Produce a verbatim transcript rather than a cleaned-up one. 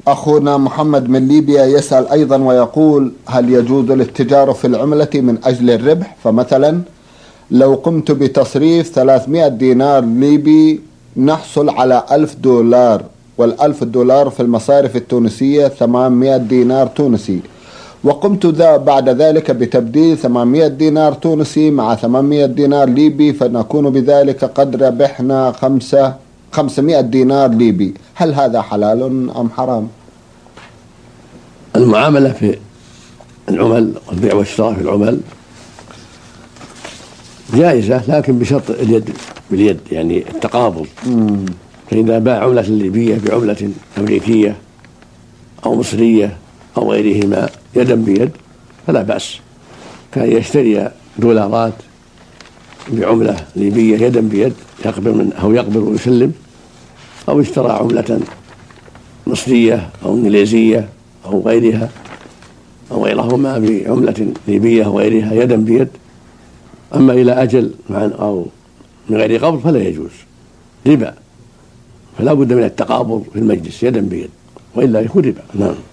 أخونا محمد من ليبيا يسأل أيضا ويقول: هل يجوز الاتجار في العملة من أجل الربح؟ فمثلا لو قمت بتصريف ثلاثمائة دينار ليبي نحصل على ألف دولار، والألف دولار في المصارف التونسية ثمانمائة دينار تونسي، وقمت بعد ذلك بتبديل ثمانمائة دينار تونسي مع ثمانمائة دينار ليبي، فنكون بذلك قد ربحنا خمسة خمسمائة دينار ليبي. هل هذا حلال أم حرام؟ المعاملة في العمل والبيع والشراء في العمل جائزة، لكن بشرط اليد باليد، يعني التقابض. مم. فإذا باع عملة ليبية بعملة أمريكية أو مصرية أو غيرهما يدا بيد فلا بأس، كان يشتري دولارات بعملة ليبية يدا بيد، يقبل من أو يقبل ويسلم، أو اشترى عملة مصرية أو إنجليزية أو غيرها أو غيرهما بعملة ليبية أو غيرها يدا بيد. أما إلى أجل أو من غير قبض فلا يجوز، ربا، فلا بد من التقابض في المجلس يدا بيد، وإلا يكون ربا. نعم.